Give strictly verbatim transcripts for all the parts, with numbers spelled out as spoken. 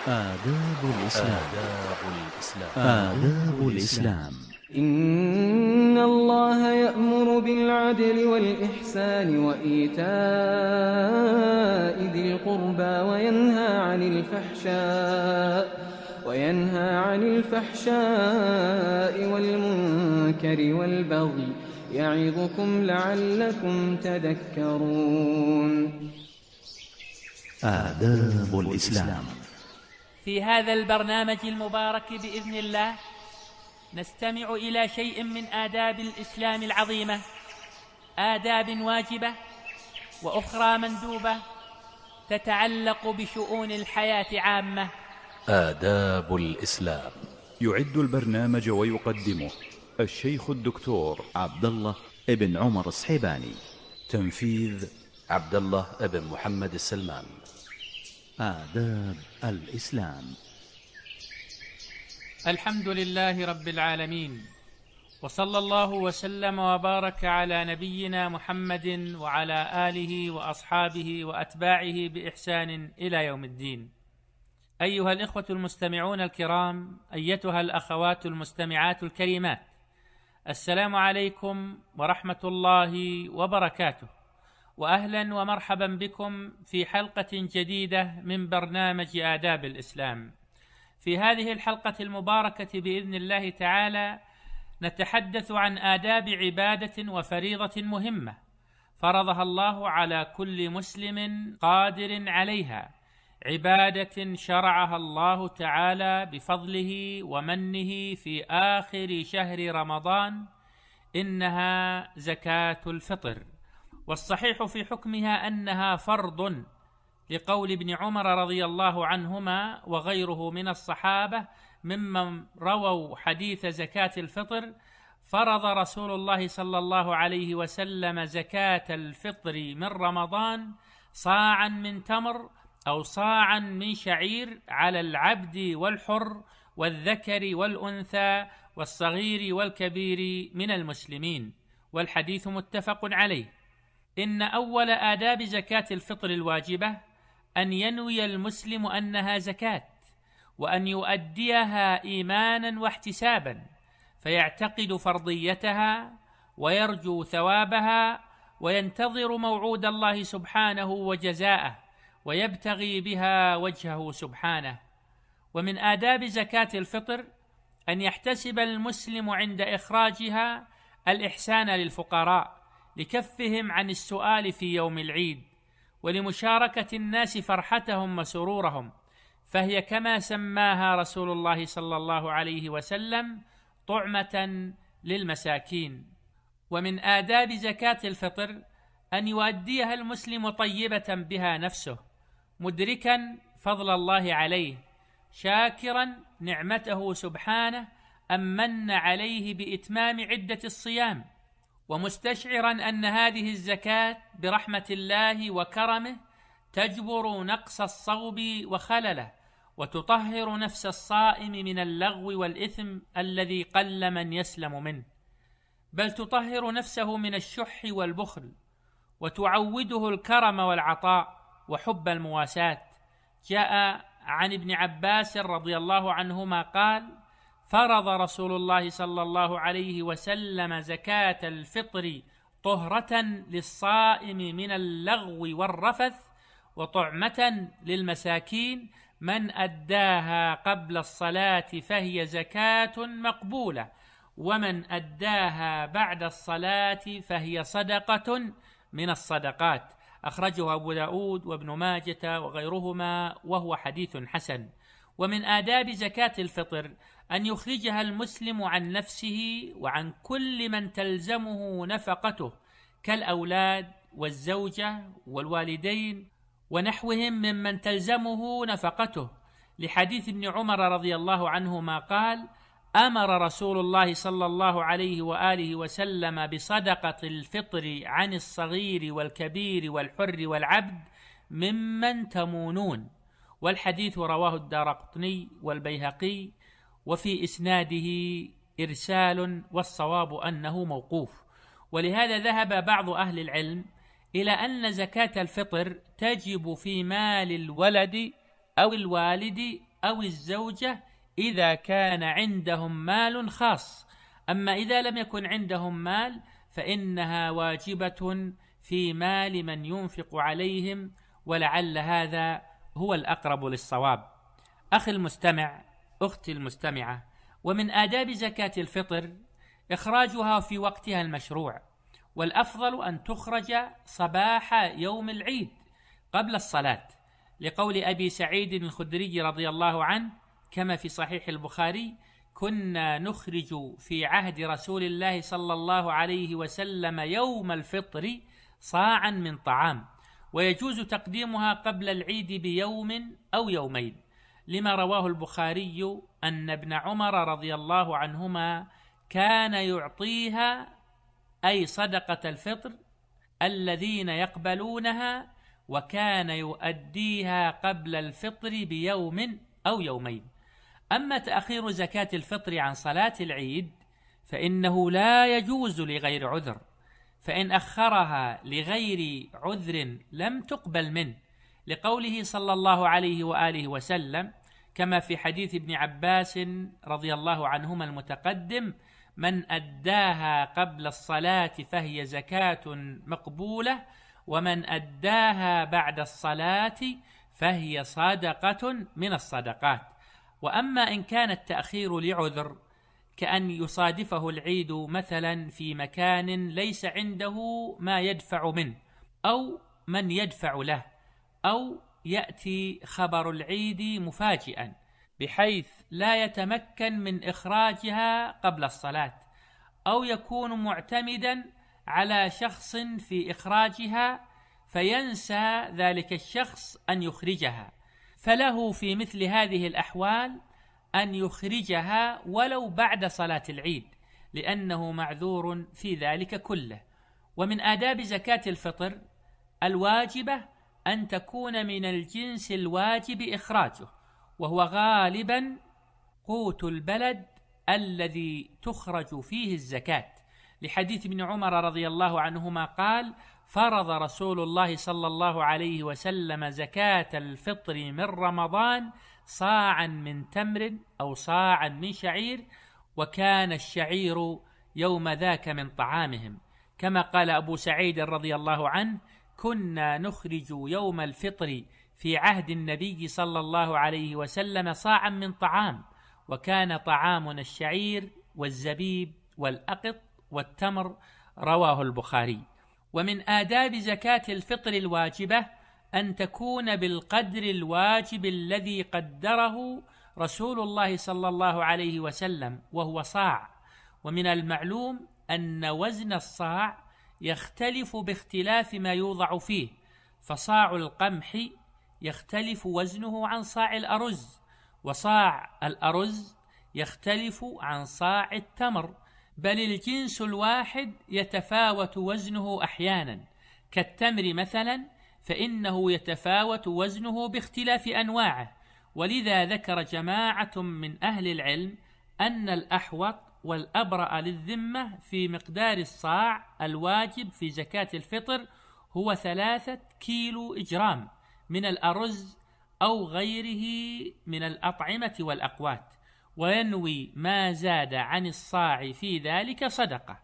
آداب الإسلام. آداب الإسلام. آداب الإسلام. إن الله يأمر بالعدل والإحسان وإيتاء ذي القربى وينهى عن الفحشاء وينهى عن الفحشاء والمنكر والبغي يعظكم لعلكم تذكرون. آداب الإسلام. في هذا البرنامج المبارك بإذن الله نستمع إلى شيء من آداب الإسلام العظيمة، آداب واجبة وأخرى مندوبة تتعلق بشؤون الحياة عامة. آداب الإسلام. يعد البرنامج ويقدمه الشيخ الدكتور عبد الله ابن عمر الصحيباني. تنفيذ عبد الله ابن محمد السلمان. آداب الإسلام. الحمد لله رب العالمين، وصلى الله وسلم وبارك على نبينا محمد وعلى آله وأصحابه وأتباعه بإحسان إلى يوم الدين. أيها الإخوة المستمعون الكرام، أيتها الأخوات المستمعات الكريمات، السلام عليكم ورحمة الله وبركاته، وأهلا ومرحبا بكم في حلقة جديدة من برنامج آداب الإسلام. في هذه الحلقة المباركة بإذن الله تعالى نتحدث عن آداب عبادة وفريضة مهمة فرضها الله على كل مسلم قادر عليها، عبادة شرعها الله تعالى بفضله ومنه في آخر شهر رمضان، إنها زكاة الفطر. والصحيح في حكمها أنها فرض، لقول ابن عمر رضي الله عنهما وغيره من الصحابة ممن رووا حديث زكاة الفطر: فرض رسول الله صلى الله عليه وسلم زكاة الفطر من رمضان صاعا من تمر أو صاعا من شعير على العبد والحر والذكر والأنثى والصغير والكبير من المسلمين، والحديث متفق عليه. إن أول آداب زكاة الفطر الواجبة أن ينوي المسلم أنها زكاة، وأن يؤديها إيمانا واحتسابا، فيعتقد فرضيتها ويرجو ثوابها وينتظر موعود الله سبحانه وجزاءه، ويبتغي بها وجهه سبحانه. ومن آداب زكاة الفطر أن يحتسب المسلم عند إخراجها الإحسان للفقراء، لكفهم عن السؤال في يوم العيد، ولمشاركة الناس فرحتهم وسرورهم، فهي كما سماها رسول الله صلى الله عليه وسلم طعمة للمساكين. ومن آداب زكاة الفطر أن يؤديها المسلم طيبة بها نفسه، مدركا فضل الله عليه، شاكرا نعمته سبحانه أن من عليه بإتمام عدة الصيام، ومستشعرا أن هذه الزكاة برحمة الله وكرمه تجبر نقص الصوب وخلله، وتطهر نفس الصائم من اللغو والإثم الذي قل من يسلم منه، بل تطهر نفسه من الشح والبخل، وتعوده الكرم والعطاء وحب المواساة. جاء عن ابن عباس رضي الله عنهما قال: فرض رسول الله صلى الله عليه وسلم زكاة الفطر طهرة للصائم من اللغو والرفث، وطعمة للمساكين، من أداها قبل الصلاة فهي زكاة مقبولة، ومن أداها بعد الصلاة فهي صدقة من الصدقات. أخرجه أبو داود وابن ماجة وغيرهما، وهو حديث حسن. ومن آداب زكاة الفطر أن يخرجها المسلم عن نفسه وعن كل من تلزمه نفقته، كالأولاد والزوجة والوالدين ونحوهم ممن تلزمه نفقته، لحديث ابن عمر رضي الله عنهما قال: أمر رسول الله صلى الله عليه وآله وسلم بصدقة الفطر عن الصغير والكبير والحر والعبد ممن تمونون. والحديث رواه الدارقطني والبيهقي، وفي إسناده إرسال، والصواب أنه موقوف. ولهذا ذهب بعض أهل العلم إلى أن زكاة الفطر تجب في مال الولد أو الوالد أو الزوجة إذا كان عندهم مال خاص. أما إذا لم يكن عندهم مال فإنها واجبة في مال من ينفق عليهم، ولعل هذا هو الأقرب للصواب. أخي المستمع، أختي المستمعة، ومن آداب زكاة الفطر إخراجها في وقتها المشروع، والأفضل أن تخرج صباح يوم العيد قبل الصلاة، لقول أبي سعيد الخدري رضي الله عنه كما في صحيح البخاري: كنا نخرج في عهد رسول الله صلى الله عليه وسلم يوم الفطر صاعا من طعام، ويجوز تقديمها قبل العيد بيوم أو يومين، لما رواه البخاري أن ابن عمر رضي الله عنهما كان يعطيها، أي صدقة الفطر، الذين يقبلونها، وكان يؤديها قبل الفطر بيوم أو يومين. أما تأخير زكاة الفطر عن صلاة العيد فإنه لا يجوز لغير عذر، فإن أخرها لغير عذر لم تقبل منه، لقوله صلى الله عليه وآله وسلم كما في حديث ابن عباس رضي الله عنهما المتقدم: من أداها قبل الصلاة فهي زكاة مقبولة، ومن أداها بعد الصلاة فهي صدقة من الصدقات. وأما إن كان التأخير لعذر، كأن يصادفه العيد مثلا في مكان ليس عنده ما يدفع منه أو من يدفع له، أو يأتي خبر العيد مفاجئا بحيث لا يتمكن من إخراجها قبل الصلاة، أو يكون معتمدا على شخص في إخراجها فينسى ذلك الشخص أن يخرجها، فله في مثل هذه الأحوال أن يخرجها ولو بعد صلاة العيد، لأنه معذور في ذلك كله. ومن آداب زكاة الفطر الواجبة أن تكون من الجنس الواجب إخراجه، وهو غالبا قوت البلد الذي تخرج فيه الزكاة، لحديث ابن عمر رضي الله عنهما قال: فرض رسول الله صلى الله عليه وسلم زكاة الفطر من رمضان صاعا من تمر أو صاعا من شعير، وكان الشعير يوم ذاك من طعامهم، كما قال أبو سعيد رضي الله عنه: كنا نخرج يوم الفطر في عهد النبي صلى الله عليه وسلم صاعا من طعام، وكان طعامنا الشعير والزبيب والأقط والتمر، رواه البخاري. ومن آداب زكاة الفطر الواجبة أن تكون بالقدر الواجب الذي قدره رسول الله صلى الله عليه وسلم، وهو صاع. ومن المعلوم أن وزن الصاع يختلف باختلاف ما يوضع فيه، فصاع القمح يختلف وزنه عن صاع الأرز، وصاع الأرز يختلف عن صاع التمر، بل الجنس الواحد يتفاوت وزنه أحيانا، كالتمر مثلا فإنه يتفاوت وزنه باختلاف أنواعه. ولذا ذكر جماعة من أهل العلم أن الأحوط والأبرأ للذمة في مقدار الصاع الواجب في زكاة الفطر هو ثلاثة كيلو إجرام من الأرز أو غيره من الأطعمة والأقوات، وينوي ما زاد عن الصاع في ذلك صدقة.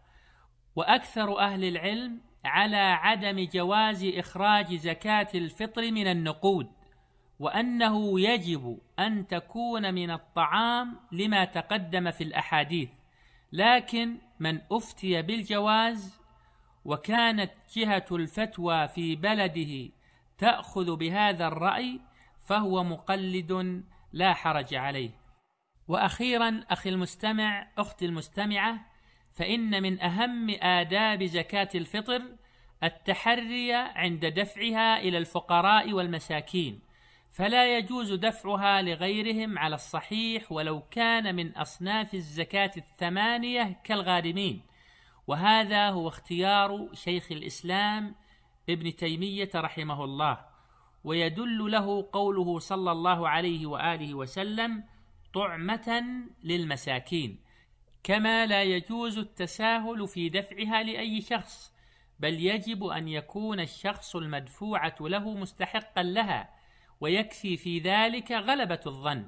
وأكثر أهل العلم على عدم جواز إخراج زكاة الفطر من النقود، وأنه يجب أن تكون من الطعام لما تقدم في الأحاديث، لكن من أفتي بالجواز وكانت جهة الفتوى في بلده تأخذ بهذا الرأي فهو مقلد لا حرج عليه. وأخيرا أخي المستمع، أختي المستمعة، فإن من أهم آداب زكاة الفطر التحري عند دفعها إلى الفقراء والمساكين، فلا يجوز دفعها لغيرهم على الصحيح ولو كان من أصناف الزكاة الثمانية كالغارمين، وهذا هو اختيار شيخ الإسلام ابن تيمية رحمه الله، ويدل له قوله صلى الله عليه وآله وسلم: طعمة للمساكين. كما لا يجوز التساهل في دفعها لأي شخص، بل يجب أن يكون الشخص المدفوعة له مستحقا لها، ويكفي في ذلك غلبة الظن.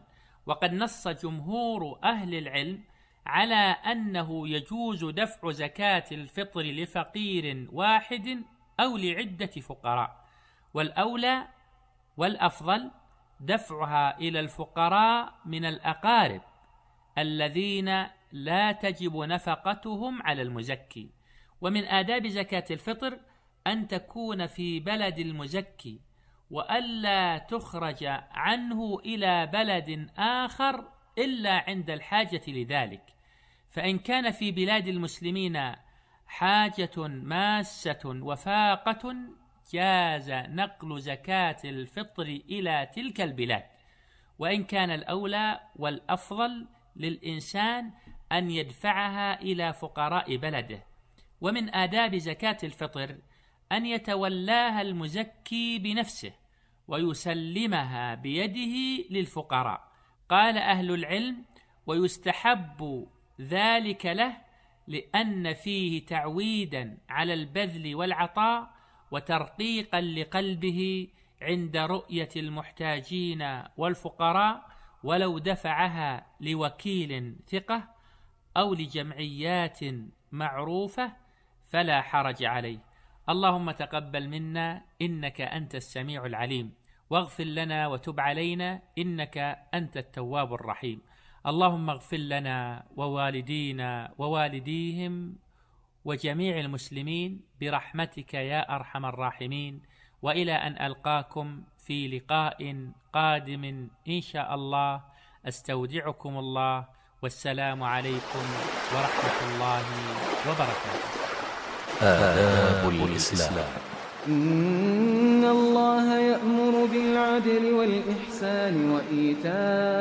وقد نص جمهور أهل العلم على أنه يجوز دفع زكاة الفطر لفقير واحد أو لعدة فقراء، والأولى والأفضل دفعها إلى الفقراء من الأقارب الذين لا تجب نفقتهم على المزكي. ومن آداب زكاة الفطر أن تكون في بلد المزكي، وألا تخرج عنه إلى بلد آخر إلا عند الحاجة لذلك، فإن كان في بلاد المسلمين حاجة ماسة وفاقة جاز نقل زكاة الفطر إلى تلك البلاد، وإن كان الأولى والأفضل للإنسان أن يدفعها إلى فقراء بلده. ومن آداب زكاة الفطر أن يتولاها المزكي بنفسه ويسلمها بيده للفقراء. قال أهل العلم: ويستحب ذلك له لأن فيه تعويدا على البذل والعطاء وترقيقا لقلبه عند رؤية المحتاجين والفقراء، ولو دفعها لوكيل ثقة أو لجمعيات معروفة فلا حرج عليه. اللهم تقبل منا إنك أنت السميع العليم، واغفر لنا وتب علينا إنك أنت التواب الرحيم. اللهم اغفر لنا ووالدينا ووالديهم وجميع المسلمين برحمتك يا أرحم الراحمين، وإلى أن ألقاكم في لقاء قادم إن شاء الله، أستودعكم الله، والسلام عليكم ورحمة الله وبركاته. آداب الإسلام. إن الله يأمر بالعدل والإحسان وإيتاء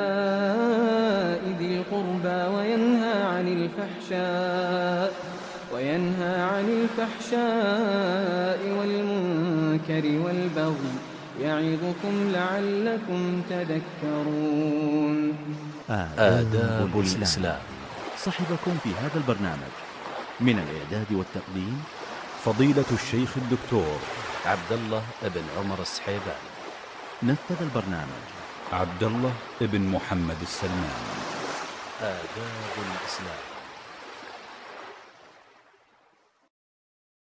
ذي القربى وينهى عن الفحشاء وينهى عن الفحشاء والمنكر والبغي يعظكم لعلكم تذكرون. آداب الإسلام. صحبكم في هذا البرنامج من الإعداد والتقديم فضيلة الشيخ الدكتور عبد الله بن عمر السحيباني. نفذ البرنامج عبد الله بن محمد السلمان. آداب الإسلام.